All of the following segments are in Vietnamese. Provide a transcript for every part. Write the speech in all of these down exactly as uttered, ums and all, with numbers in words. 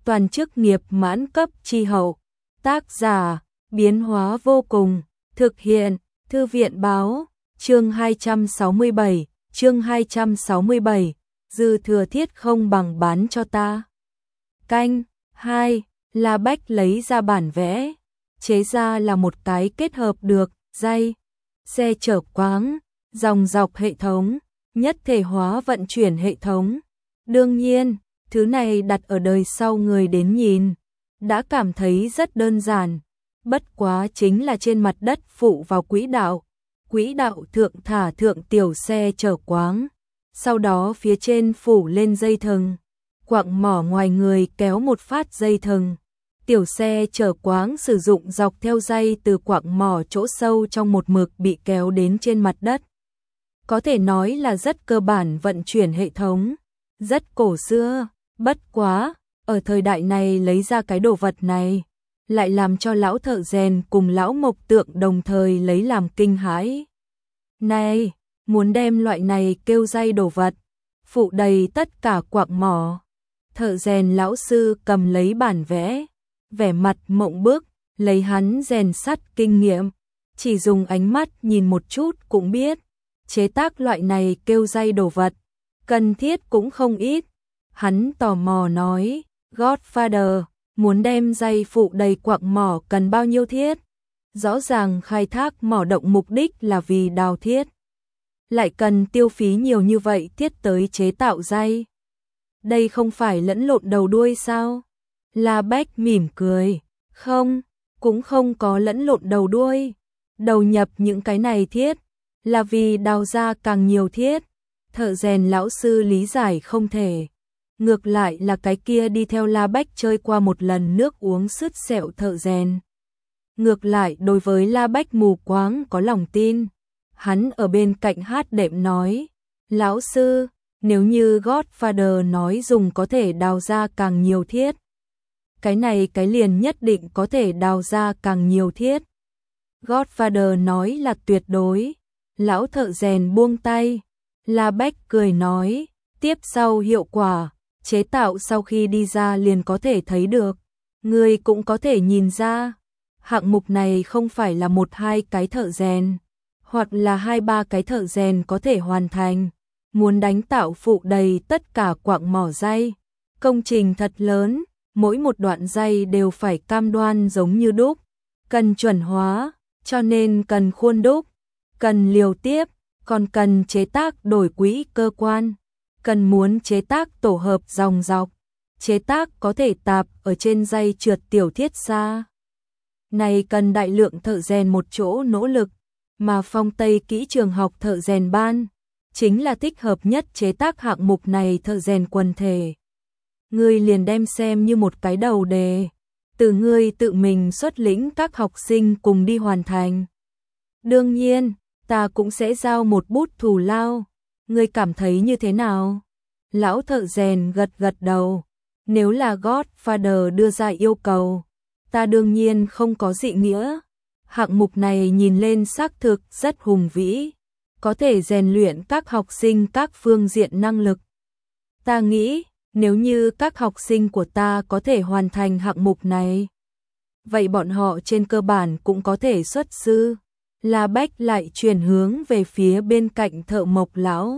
toàn chức nghiệp mãn cấp chi hậu. Tác giả, biến hóa vô cùng, thực hiện, Thư viện báo, chương hai trăm sáu mươi bảy, chương hai trăm sáu mươi bảy, dư thừa thiết không bằng bán cho ta. Canh, hai, La Bách lấy ra bản vẽ, chế ra là một cái kết hợp được, dây, xe chở quáng, dòng dọc hệ thống, nhất thể hóa vận chuyển hệ thống. Đương nhiên, thứ này đặt ở đời sau người đến nhìn, đã cảm thấy rất đơn giản, bất quá chính là trên mặt đất phụ vào quỹ đạo, quỹ đạo thượng thả thượng tiểu xe chở quáng, sau đó phía trên phủ lên dây thừng, quặng mỏ ngoài người kéo một phát dây thừng. Tiểu xe chở quáng sử dụng dọc theo dây từ quặng mỏ chỗ sâu trong một mực bị kéo đến trên mặt đất. Có thể nói là rất cơ bản vận chuyển hệ thống, rất cổ xưa, bất quá, ở thời đại này lấy ra cái đồ vật này, lại làm cho lão thợ rèn cùng lão mộc tượng đồng thời lấy làm kinh hãi. Này, muốn đem loại này kêu dây đồ vật, phụ đầy tất cả quặng mỏ. Thợ rèn lão sư cầm lấy bản vẽ, vẻ mặt mộng bức, lấy hắn rèn sắt kinh nghiệm, chỉ dùng ánh mắt nhìn một chút cũng biết, chế tác loại này kêu dây đồ vật, cần thiết cũng không ít. Hắn tò mò nói, Godfather, muốn đem dây phụ đầy quặng mỏ cần bao nhiêu thiết? Rõ ràng khai thác mỏ động mục đích là vì đào thiết, lại cần tiêu phí nhiều như vậy thiết tới chế tạo dây. Đây không phải lẫn lộn đầu đuôi sao? La Bách mỉm cười, không, cũng không có lẫn lộn đầu đuôi. Đầu nhập những cái này thiết, là vì đào ra càng nhiều thiết. Thợ rèn lão sư lý giải không thể. Ngược lại là cái kia đi theo La Bách chơi qua một lần nước uống sứt sẹo thợ rèn. Ngược lại đối với La Bách mù quáng có lòng tin. Hắn ở bên cạnh hát đệm nói, lão sư, nếu như Godfather nói dùng có thể đào ra càng nhiều thiết, cái này cái liền nhất định có thể đào ra càng nhiều thiết. Godfather nói là tuyệt đối. Lão thợ rèn buông tay. La Bách cười nói, tiếp sau hiệu quả, chế tạo sau khi đi ra liền có thể thấy được. Người cũng có thể nhìn ra, hạng mục này không phải là một hai cái thợ rèn, hoặc là hai ba cái thợ rèn có thể hoàn thành. Muốn đánh tạo phụ đầy tất cả quặng mỏ dây, công trình thật lớn, mỗi một đoạn dây đều phải cam đoan giống như đúc, cần chuẩn hóa, cho nên cần khuôn đúc, cần liều tiếp, còn cần chế tác đổi quỹ cơ quan, cần muốn chế tác tổ hợp dòng dọc, chế tác có thể tạp ở trên dây trượt tiểu thiết xa. Này cần đại lượng thợ rèn một chỗ nỗ lực, mà Phong Tây kỹ trường học thợ rèn ban chính là thích hợp nhất chế tác hạng mục này thợ rèn quần thể. Ngươi liền đem xem như một cái đầu đề, từ ngươi tự mình xuất lĩnh các học sinh cùng đi hoàn thành. Đương nhiên, ta cũng sẽ giao một bút thù lao, ngươi cảm thấy như thế nào? Lão thợ rèn gật gật đầu, nếu là Godfather đưa ra yêu cầu, ta đương nhiên không có dị nghĩa. Hạng mục này nhìn lên xác thực rất hùng vĩ, có thể rèn luyện các học sinh các phương diện năng lực. Ta nghĩ, nếu như các học sinh của ta có thể hoàn thành hạng mục này, vậy bọn họ trên cơ bản cũng có thể xuất sư. La Bách lại chuyển hướng về phía bên cạnh thợ mộc lão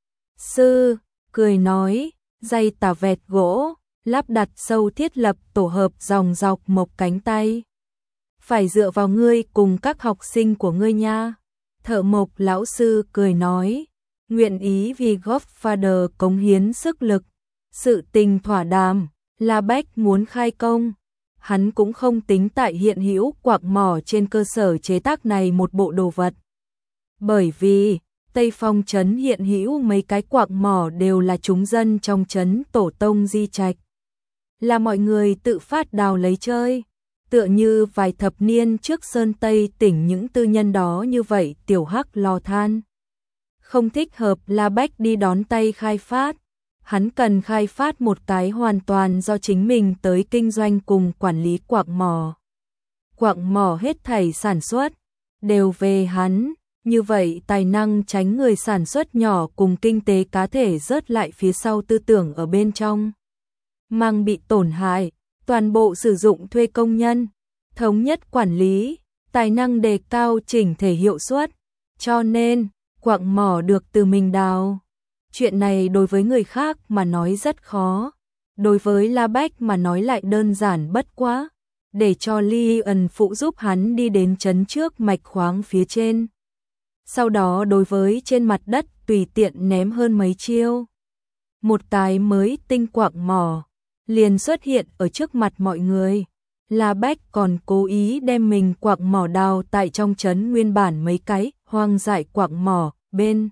sư, cười nói, dây tà vẹt gỗ, lắp đặt sâu thiết lập tổ hợp dòng dọc mộc cánh tay. Phải dựa vào ngươi cùng các học sinh của ngươi nha. Thợ mộc lão sư cười nói, nguyện ý vì Godfather cống hiến sức lực. Sự tình thỏa đàm, La Bách muốn khai công, hắn cũng không tính tại hiện hữu quặng mỏ trên cơ sở chế tác này một bộ đồ vật. Bởi vì, Tây Phong trấn hiện hữu mấy cái quặng mỏ đều là chúng dân trong trấn tổ tông di trạch. Là mọi người tự phát đào lấy chơi, tựa như vài thập niên trước Sơn Tây tỉnh những tư nhân đó như vậy tiểu hắc lò than. Không thích hợp La Bách đi đón tay khai phát. Hắn cần khai phát một cái hoàn toàn do chính mình tới kinh doanh cùng quản lý quặng mỏ. Quặng mỏ hết thảy sản xuất, đều về hắn, như vậy tài năng tránh người sản xuất nhỏ cùng kinh tế cá thể rớt lại phía sau tư tưởng ở bên trong. mang bị tổn hại, toàn bộ sử dụng thuê công nhân, thống nhất quản lý, tài năng đề cao chỉnh thể hiệu suất, cho nên quặng mỏ được từ mình đào. Chuyện này đối với người khác mà nói rất khó, đối với La Bách mà nói lại đơn giản bất quá, để cho Lion phụ giúp hắn đi đến trấn trước mạch khoáng phía trên. Sau đó đối với trên mặt đất tùy tiện ném hơn mấy chiêu. Một cái mới tinh quặng mỏ liền xuất hiện ở trước mặt mọi người. La Bách còn cố ý đem mình quặng mỏ đào tại trong trấn nguyên bản mấy cái hoang dại quặng mỏ bên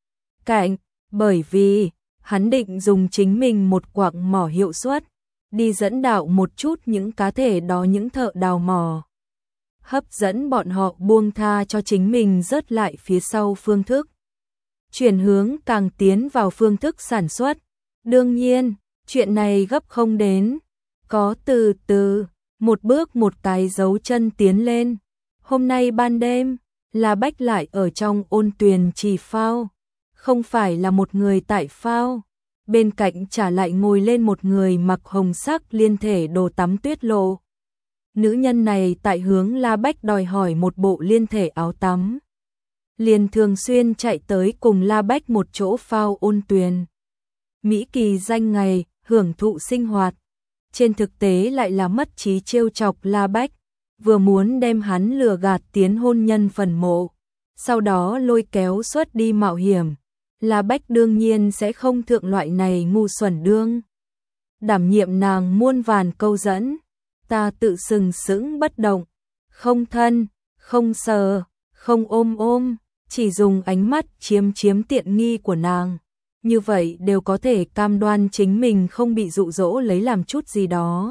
cạnh, bởi vì hắn định dùng chính mình một quặng mỏ hiệu suất đi dẫn đạo một chút những cá thể đó, những thợ đào mỏ, hấp dẫn bọn họ buông tha cho chính mình rớt lại phía sau phương thức, chuyển hướng càng tiến vào phương thức sản xuất. Đương nhiên, chuyện này gấp không đến, có từ từ, một bước một cái dấu chân tiến lên. Hôm nay ban đêm, La Bách lại ở trong ôn tuyền trì phao, không phải là một người tại phao, bên cạnh trả lại ngồi lên một người mặc hồng sắc liên thể đồ tắm Tuyết Lộ. Nữ nhân này tại hướng La Bách đòi hỏi một bộ liên thể áo tắm, liền thường xuyên chạy tới cùng La Bách một chỗ phao ôn tuyền. Mỹ kỳ danh ngày, hưởng thụ sinh hoạt, trên thực tế lại là mất trí trêu chọc La Bách, vừa muốn đem hắn lừa gạt tiến hôn nhân phần mộ, sau đó lôi kéo xuất đi mạo hiểm. La Bách đương nhiên sẽ không thượng loại này ngu xuẩn đương. Đảm nhiệm nàng muôn vàn câu dẫn, ta tự sừng sững bất động, không thân, không sờ, không ôm ôm, chỉ dùng ánh mắt chiếm chiếm tiện nghi của nàng. Như vậy đều có thể cam đoan chính mình không bị dụ dỗ lấy làm chút gì đó.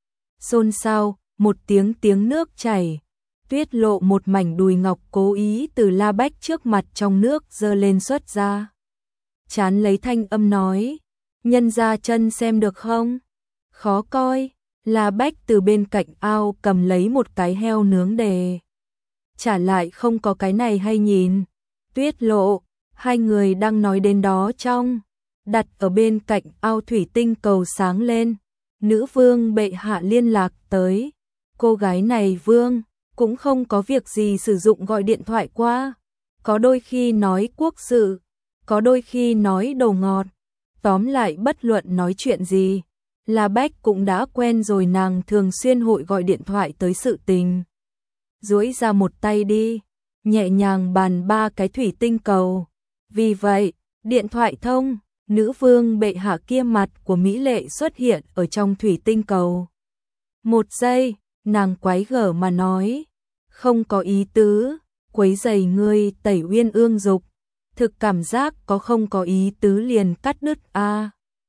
Xôn xao, một tiếng tiếng nước chảy, Tuyết Lộ một mảnh đùi ngọc cố ý từ La Bách trước mặt trong nước giơ lên xuất ra. Chán lấy thanh âm nói, nhân ra chân xem được không? Khó coi. La Bách từ bên cạnh ao cầm lấy một cái heo nướng đề. Trả lại không có cái này hay nhìn. Tuyết Lộ, hai người đang nói đến đó trong, đặt ở bên cạnh ao thủy tinh cầu sáng lên. Nữ vương bệ hạ liên lạc tới. Cô gái này vương, cũng không có việc gì sử dụng gọi điện thoại qua. Có đôi khi nói quốc sự, có đôi khi nói đồ ngọt. Tóm lại bất luận nói chuyện gì, La Bách cũng đã quen rồi, nàng thường xuyên hội gọi điện thoại tới sự tình. Duỗi ra một tay đi, nhẹ nhàng bàn ba cái thủy tinh cầu. Vì vậy, điện thoại thông, nữ vương bệ hạ kia mặt của mỹ lệ xuất hiện ở trong thủy tinh cầu. Một giây, nàng quái gở mà nói, không có ý tứ, quấy giày ngươi Tẩy Uyên ương dục, thực cảm giác có không có ý tứ liền cắt đứt a. À.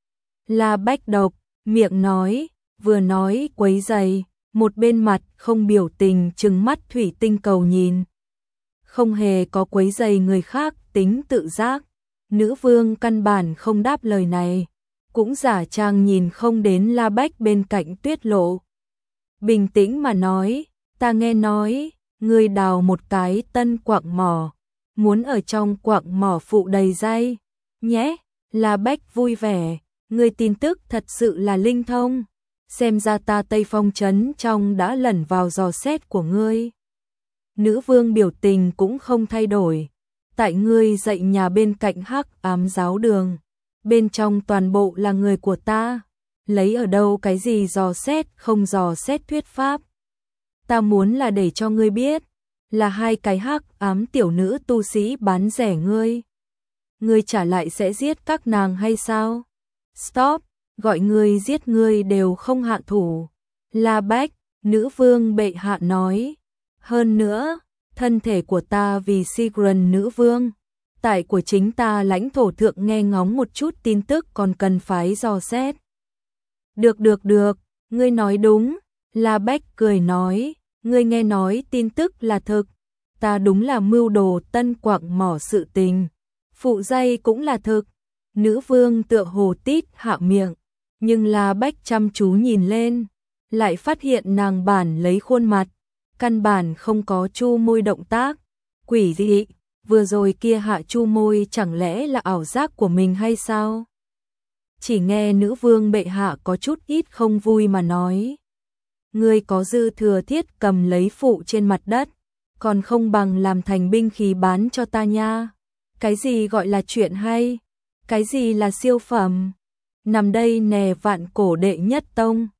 La Bách độc, miệng nói, vừa nói quấy giày, một bên mặt không biểu tình trừng mắt thủy tinh cầu nhìn. Không hề có quấy giày người khác tính tự giác, nữ vương căn bản không đáp lời này, cũng giả trang nhìn không đến La Bách bên cạnh Tuyết Lộ. Bình tĩnh mà nói, ta nghe nói, ngươi đào một cái tân quặng mỏ, muốn ở trong quặng mỏ phụ đầy dây, nhé. La Bách vui vẻ, ngươi tin tức thật sự là linh thông, xem ra ta Tây Phong trấn trong đã lẩn vào dò xét của ngươi. Nữ vương biểu tình cũng không thay đổi, tại ngươi dạy nhà bên cạnh Hắc Ám giáo đường, bên trong toàn bộ là người của ta, lấy ở đâu cái gì dò xét không dò xét thuyết pháp. Ta muốn là để cho ngươi biết, là hai cái Hắc Ám tiểu nữ tu sĩ bán rẻ ngươi. Ngươi trả lại sẽ giết các nàng hay sao? Stop, gọi ngươi giết ngươi đều không hạ thủ. La Bách, nữ vương bệ hạ nói. Hơn nữa, thân thể của ta vì Sigrun nữ vương, tại của chính ta lãnh thổ thượng nghe ngóng một chút tin tức còn cần phái dò xét. Được được được, ngươi nói đúng. La Bách cười nói, ngươi nghe nói tin tức là thực, ta đúng là mưu đồ tân quặng mỏ sự tình, phụ dây cũng là thực. Nữ vương tựa hồ tít hạ miệng, nhưng La Bách chăm chú nhìn lên, lại phát hiện nàng bản lấy khuôn mặt, căn bản không có chu môi động tác. Quỷ dị, vừa rồi kia hạ chu môi chẳng lẽ là ảo giác của mình hay sao? chỉ nghe nữ vương bệ hạ có chút ít không vui mà nói. Ngươi có dư thừa thiết cầm lấy phụ trên mặt đất, còn không bằng làm thành binh khí bán cho ta nha. Cái gì gọi là chuyện hay? Cái gì là siêu phẩm? Nằm đây nè vạn cổ đệ nhất tông.